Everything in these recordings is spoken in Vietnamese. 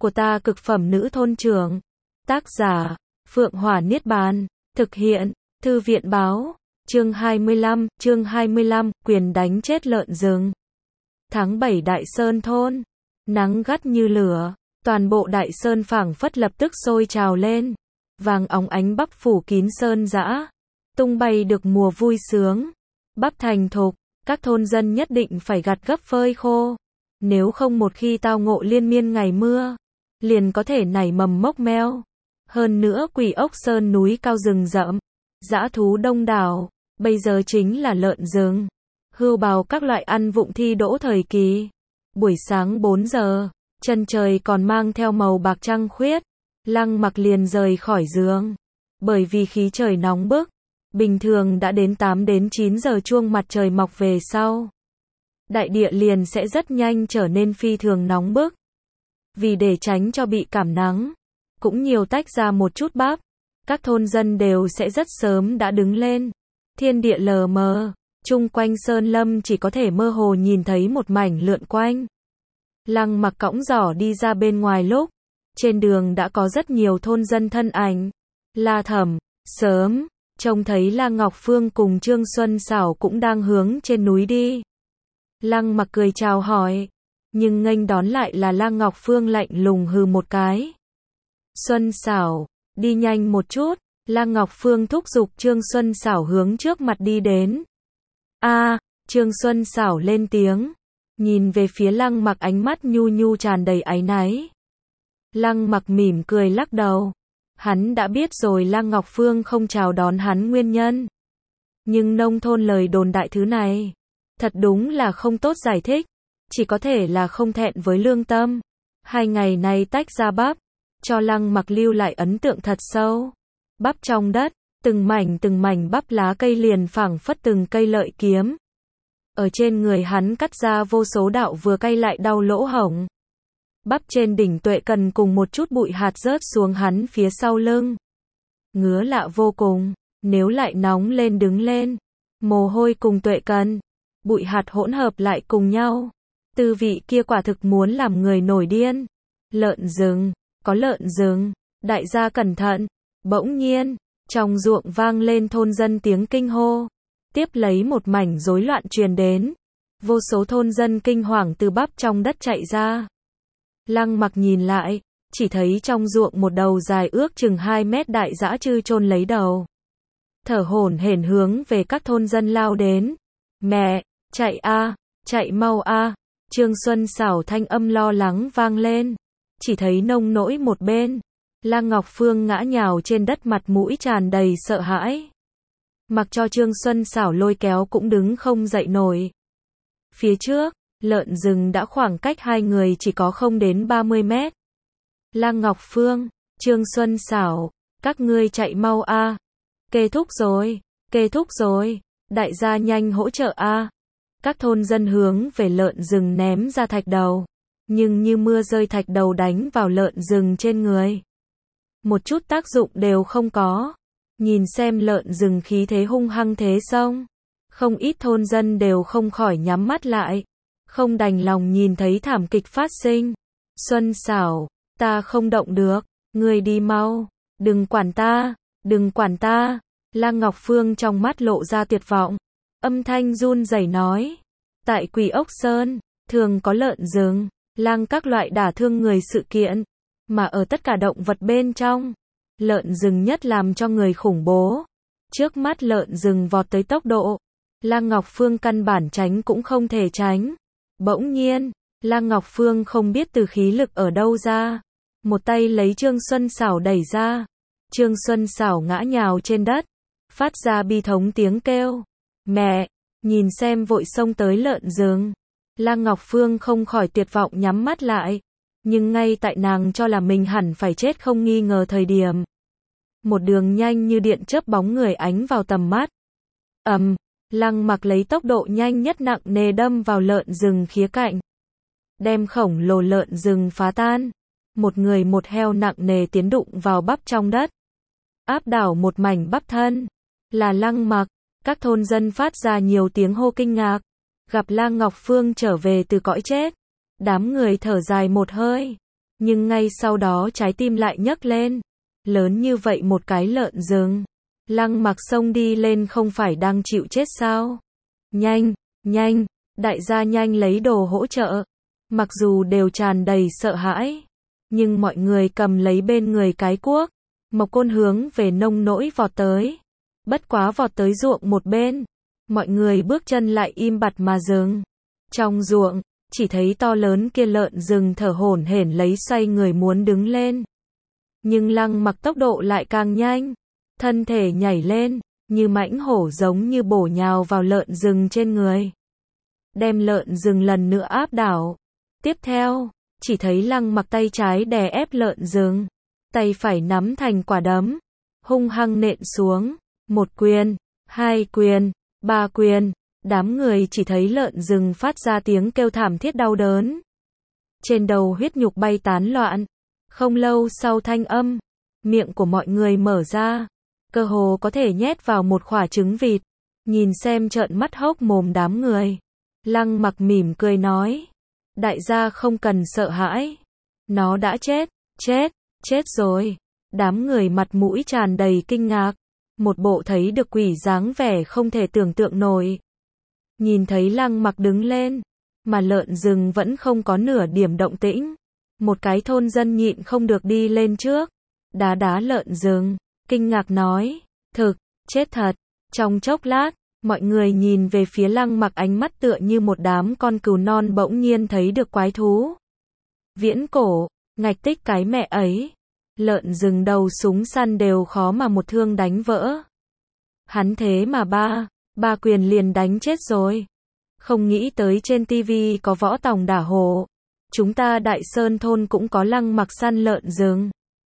của ta cực phẩm nữ thôn trưởng. Tác giả, Phượng Hỏa Niết Bàn. Thực hiện, Thư viện báo. Chương 25, quyền đánh chết lợn rừng. Tháng 7 Đại Sơn thôn. Nắng gắt như lửa. Toàn bộ Đại Sơn phảng phất lập tức sôi trào lên. Vàng óng ánh bắp phủ kín sơn dã. Tung bay được mùa vui sướng. Bắp thành thục. Các thôn dân nhất định phải gặt gấp phơi khô. Nếu không một khi tao ngộ liên miên ngày mưa, liền có thể nảy mầm mốc meo. Hơn nữa Quỷ Ốc Sơn núi cao rừng rậm, dã thú đông đảo, bây giờ chính là lợn rừng, hươu bào các loại ăn vụng thi đỗ thời kỳ. Buổi sáng 4 giờ, chân trời còn mang theo màu bạc trăng khuyết, Lăng Mặc liền rời khỏi giường. Bởi vì khí trời nóng bức, bình thường đã đến 8 đến 9 giờ chuông mặt trời mọc về sau, đại địa liền sẽ rất nhanh trở nên phi thường nóng bức. Vì để tránh cho bị cảm nắng, cũng nhiều tách ra một chút bắp, các thôn dân đều sẽ rất sớm đã đứng lên. Thiên địa lờ mờ, chung quanh sơn lâm chỉ có thể mơ hồ nhìn thấy một mảnh lượn quanh. Lăng Mặc cõng giỏ đi ra bên ngoài lúc, trên đường đã có rất nhiều thôn dân thân ảnh. La Thẩm, sớm, trông thấy La Ngọc Phương cùng Trương Xuân Xảo cũng đang hướng trên núi đi. Lăng Mặc cười chào hỏi, nhưng nghênh đón lại là La Ngọc Phương lạnh lùng hừ một cái. Xuân Xảo, đi nhanh một chút. La Ngọc Phương thúc giục Trương Xuân Xảo hướng trước mặt đi đến. Trương Xuân Xảo lên tiếng, nhìn về phía Lăng Mặc ánh mắt nhu nhu tràn đầy áy náy. Lăng Mặc mỉm cười lắc đầu. Hắn đã biết rồi La Ngọc Phương không chào đón hắn nguyên nhân. Nhưng nông thôn lời đồn đại thứ này, thật đúng là không tốt giải thích, chỉ có thể là không thẹn với lương tâm. 2 ngày nay tách ra bắp, cho Lăng Mặc lưu lại ấn tượng thật sâu. Bắp trong đất, từng mảnh bắp lá cây liền phảng phất từng cây lợi kiếm. Ở trên người hắn cắt ra vô số đạo vừa cay lại đau lỗ hổng. Bắp trên đỉnh Tuệ Cần cùng một chút bụi hạt rớt xuống hắn phía sau lưng. Ngứa lạ vô cùng, nếu lại nóng lên đứng lên. Mồ hôi cùng Tuệ Cần, bụi hạt hỗn hợp lại cùng nhau. Tư vị kia quả thực muốn làm người nổi điên. Lợn rừng, có lợn rừng, đại gia cẩn thận. Bỗng nhiên, trong ruộng vang lên thôn dân tiếng kinh hô. Tiếp lấy một mảnh rối loạn truyền đến. Vô số thôn dân kinh hoàng từ bắp trong đất chạy ra. Lăng Mặc nhìn lại, chỉ thấy trong ruộng một đầu dài ước chừng 2 mét đại dã chư chôn lấy đầu. Thở hổn hển hướng về các thôn dân lao đến. Mẹ, chạy chạy mau Trương Xuân Xảo thanh âm lo lắng vang lên. Chỉ thấy nông nỗi một bên, La Ngọc Phương ngã nhào trên đất mặt mũi tràn đầy sợ hãi. Mặc cho Trương Xuân Xảo lôi kéo cũng đứng không dậy nổi. Phía trước, lợn rừng đã khoảng cách hai người chỉ có không đến 30 mét. La Ngọc Phương, Trương Xuân Xảo, các ngươi chạy mau Kết thúc rồi, đại gia nhanh hỗ trợ Các thôn dân hướng về lợn rừng ném ra thạch đầu, nhưng như mưa rơi thạch đầu đánh vào lợn rừng trên người. Một chút tác dụng đều không có. Nhìn xem lợn rừng khí thế hung hăng thế xong, không ít thôn dân đều không khỏi nhắm mắt lại, không đành lòng nhìn thấy thảm kịch phát sinh. Xuân Xảo, ta không động được, ngươi đi mau, đừng quản ta. La Ngọc Phương trong mắt lộ ra tuyệt vọng, âm thanh run rẩy nói, tại Quỷ Ốc Sơn, thường có lợn rừng, lang các loại đả thương người sự kiện, mà ở tất cả động vật bên trong, lợn rừng nhất làm cho người khủng bố. Trước mắt lợn rừng vọt tới tốc độ, La Ngọc Phương căn bản tránh cũng không thể tránh. Bỗng nhiên, La Ngọc Phương không biết từ khí lực ở đâu ra, một tay lấy Trương Xuân Xảo đẩy ra. Trương Xuân Xảo ngã nhào trên đất, phát ra bi thống tiếng kêu. Mẹ, nhìn xem vội xông tới lợn rừng. La Ngọc Phương không khỏi tuyệt vọng nhắm mắt lại. Nhưng ngay tại nàng cho là mình hẳn phải chết không nghi ngờ thời điểm, một đường nhanh như điện chớp bóng người ánh vào tầm mắt. Lăng Mặc lấy tốc độ nhanh nhất nặng nề đâm vào lợn rừng khía cạnh, đem khổng lồ lợn rừng phá tan. Một người một heo nặng nề tiến đụng vào bắp trong đất, áp đảo một mảnh bắp thân. Là Lăng Mặc. Các thôn dân phát ra nhiều tiếng hô kinh ngạc, gặp La Ngọc Phương trở về từ cõi chết. Đám người thở dài một hơi, Nhưng ngay sau đó trái tim lại nhấc lên. Lớn như vậy một cái lợn rừng. Lăng Mặc xông đi lên không phải đang chịu chết sao? Nhanh, nhanh, đại gia nhanh lấy đồ hỗ trợ. Mặc dù đều tràn đầy sợ hãi, nhưng mọi người cầm lấy bên người cái cuốc. Mộc Côn hướng về nông nỗi vọt tới. Bất quá vọt tới ruộng một bên. Mọi người bước chân lại im bặt mà dừng. Trong ruộng, chỉ thấy to lớn kia lợn rừng thở hổn hển lấy xoay người muốn đứng lên. Nhưng Lăng Mặc tốc độ lại càng nhanh. Thân thể nhảy lên, như mãnh hổ giống như bổ nhào vào lợn rừng trên người. Đem lợn rừng lần nữa áp đảo. Tiếp theo, chỉ thấy Lăng Mặc tay trái đè ép lợn rừng. Tay phải nắm thành quả đấm. Hung hăng nện xuống. 1 quyền, 2 quyền, 3 quyền. Đám người chỉ thấy lợn rừng phát ra tiếng kêu thảm thiết đau đớn. Trên đầu huyết nhục bay tán loạn. Không lâu sau thanh âm, miệng của mọi người mở ra. Cơ hồ có thể nhét vào một quả trứng vịt. Nhìn xem trợn mắt hốc mồm đám người. Lăng Mặc mỉm cười nói. Đại gia không cần sợ hãi. Nó đã chết, chết rồi. Đám người mặt mũi tràn đầy kinh ngạc. Một bộ thấy được quỷ dáng vẻ không thể tưởng tượng nổi. Nhìn thấy Lăng Mặc đứng lên, mà lợn rừng vẫn không có nửa điểm động tĩnh. Một cái thôn dân nhịn không được đi lên trước. Đá lợn rừng, kinh ngạc nói. Thực, chết thật. Trong chốc lát, mọi người nhìn về phía Lăng Mặc ánh mắt tựa như một đám con cừu non bỗng nhiên thấy được quái thú. Viễn cổ, ngạch tích cái mẹ ấy. Lợn rừng đầu súng săn đều khó mà một thương đánh vỡ. Hắn thế mà ba quyền liền đánh chết rồi. Không nghĩ tới trên tivi có võ tòng đả hổ. Chúng ta Đại Sơn thôn cũng có Lăng Mặc săn lợn rừng.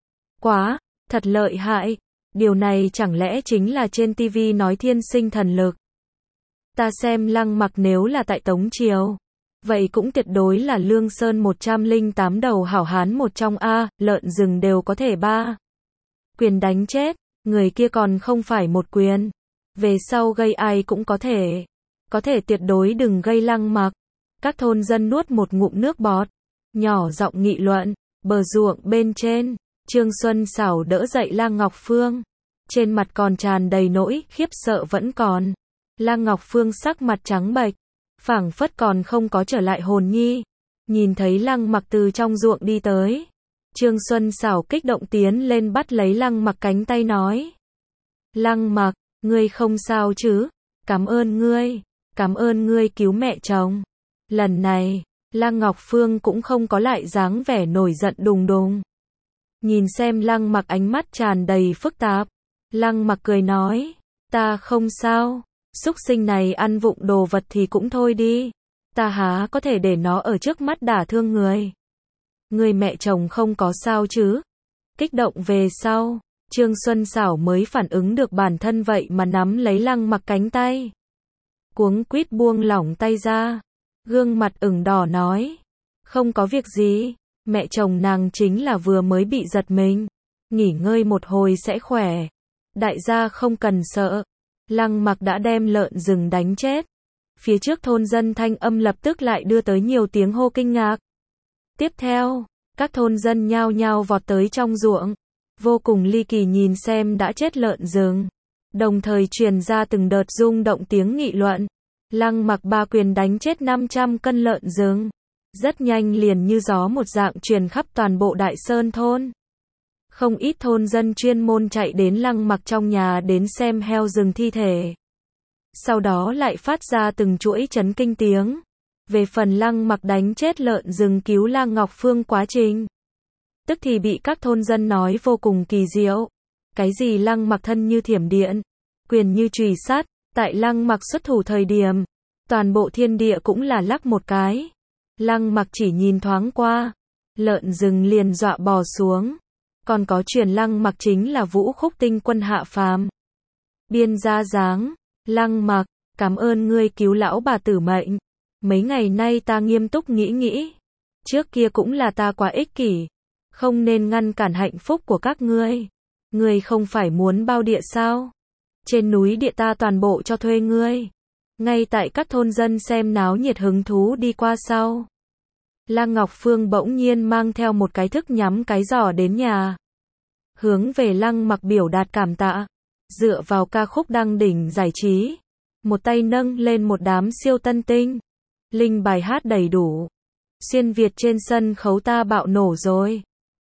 Quá, thật lợi hại. Điều này chẳng lẽ chính là trên tivi nói thiên sinh thần lực. Ta xem Lăng Mặc nếu là tại Tống Triều, vậy cũng tuyệt đối là Lương Sơn 108 đầu hảo hán một trong a, lợn rừng đều có thể 3 quyền đánh chết, người kia còn không phải 1 quyền. Về sau gây ai cũng có thể tuyệt đối đừng gây Lăng Mặc. Các thôn dân nuốt một ngụm nước bọt, nhỏ giọng nghị luận. Bờ ruộng bên trên, Trương Xuân Sảo đỡ dậy Lang Ngọc Phương, trên mặt còn tràn đầy nỗi khiếp sợ vẫn còn. Lang Ngọc Phương sắc mặt trắng bệch, phảng phất còn không có trở lại hồn nhi. Nhìn thấy Lăng Mặc từ trong ruộng đi tới, Trương Xuân Sảo kích động tiến lên bắt lấy Lăng Mặc cánh tay nói. Lăng Mặc, ngươi không sao chứ? Cảm ơn ngươi cứu mẹ chồng. Lần này, Lăng Ngọc Phương cũng không có lại dáng vẻ nổi giận đùng đùng. Nhìn xem Lăng Mặc ánh mắt tràn đầy phức tạp. Lăng Mặc cười nói, ta không sao. Súc sinh này ăn vụng đồ vật thì cũng thôi đi. Ta há có thể để nó ở trước mắt đả thương người. Người mẹ chồng không có sao chứ? Kích động về sau, Trương Xuân Sảo mới phản ứng được bản thân vậy mà nắm lấy Lăng Mặc cánh tay. Cuống quýt buông lỏng tay ra. Gương mặt ửng đỏ nói. Không có việc gì. Mẹ chồng nàng chính là vừa mới bị giật mình. Nghỉ ngơi một hồi sẽ khỏe. Đại gia không cần sợ. Lăng Mặc đã đem lợn rừng đánh chết. Phía trước thôn dân thanh âm lập tức lại đưa tới nhiều tiếng hô kinh ngạc. Tiếp theo, các thôn dân nhao nhao vọt tới trong ruộng. Vô cùng ly kỳ nhìn xem đã chết lợn rừng. Đồng thời truyền ra từng đợt rung động tiếng nghị luận. Lăng Mặc 3 quyền đánh chết 500 cân lợn rừng. Rất nhanh liền như gió một dạng truyền khắp toàn bộ Đại Sơn thôn. Không ít thôn dân chuyên môn chạy đến Lăng Mặc trong nhà đến xem heo rừng thi thể. Sau đó lại phát ra từng chuỗi chấn kinh tiếng. Về phần Lăng Mặc đánh chết lợn rừng cứu Lang Ngọc Phương quá trình. Tức thì bị các thôn dân nói vô cùng kỳ diệu. Cái gì Lăng Mặc thân như thiểm điện, quyền như chùy sắt, tại Lăng Mặc xuất thủ thời điểm, toàn bộ thiên địa cũng là lắc một cái. Lăng Mặc chỉ nhìn thoáng qua, lợn rừng liền dọa bò xuống. Còn có truyền Lăng Mặc chính là Vũ Khúc tinh quân hạ phàm. Biên gia dáng, Lăng Mặc, cảm ơn ngươi cứu lão bà tử mệnh. Mấy ngày nay ta nghiêm túc nghĩ. Trước kia cũng là ta quá ích kỷ. Không nên ngăn cản hạnh phúc của các ngươi. Ngươi không phải muốn bao địa sao? Trên núi địa ta toàn bộ cho thuê ngươi. Ngay tại các thôn dân xem náo nhiệt hứng thú đi qua sau. Lăng Ngọc Phương bỗng nhiên mang theo một cái thức nhắm cái giỏ đến nhà. Hướng về Lăng Mặc biểu đạt cảm tạ. Dựa vào ca khúc đăng đỉnh giải trí. Một tay nâng lên một đám siêu tân tinh. Linh bài hát đầy đủ. Xuyên Việt trên sân khấu ta bạo nổ rồi.